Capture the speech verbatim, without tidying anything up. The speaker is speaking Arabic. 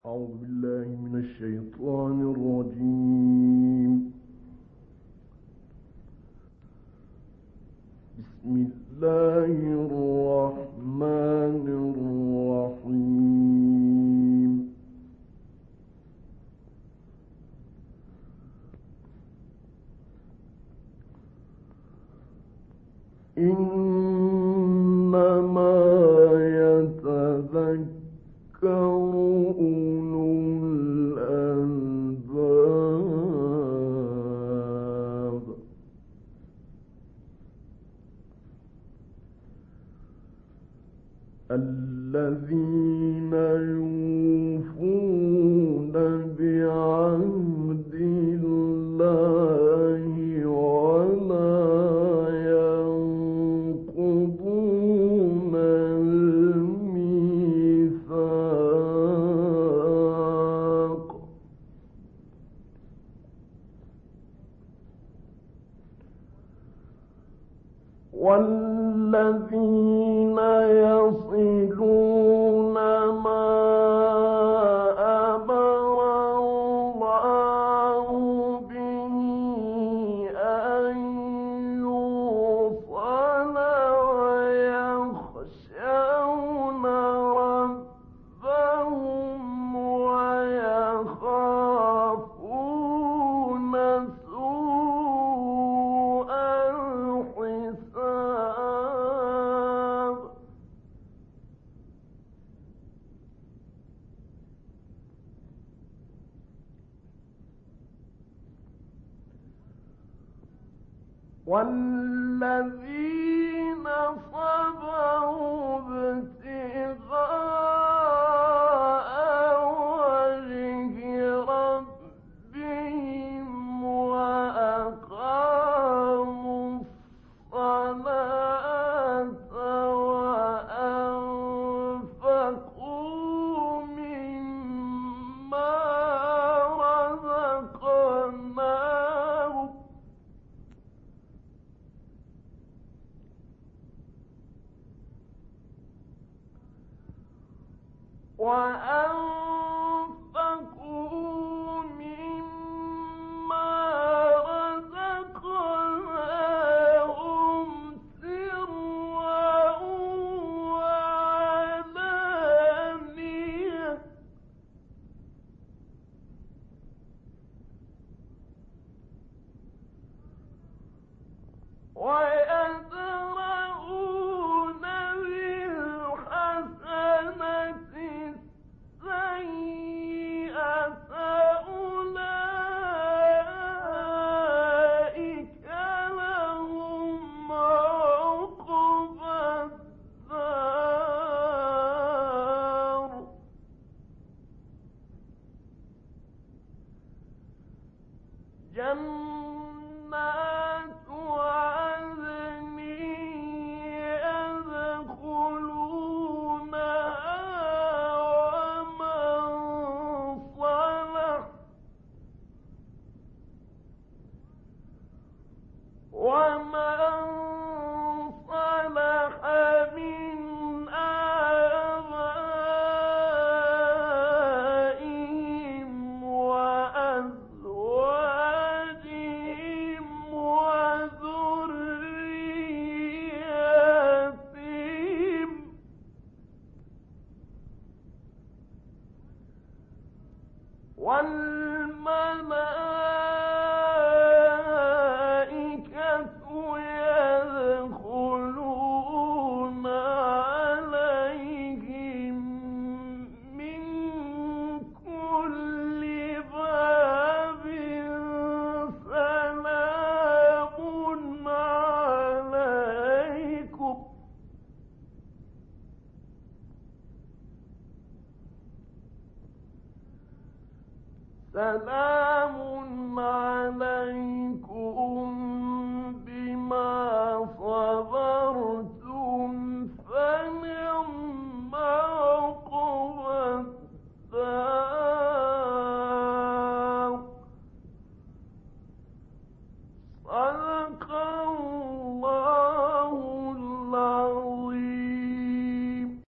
أعوذ بالله من الشيطان الرجيم. بسم الله الرحمن الرحيم. إنما يتذكر أولو الألباب. الذين يوفون بعهد الله ولا ينقضون الميثاق. والذين يصلون ما أمر الله به أن يوصل ويخشون ربهم ويخافون سوء الحساب. والذين صبروا ابتغاء وجه ربهم وأقاموا الصلاة وأنفقوا مما رزقناهم وأنفقوا مما رزقناهم سرا وعلانية ويدرؤون بالحسنة السيئة أولئك لهم عقبى الدار. جنات عدن يدخلونها ومن صلح ومن صلح من آبائهم وأزواجهم وذرياتهم والملائكة يدخلون عليهم من كل باب سلام عليكم سلام عليكم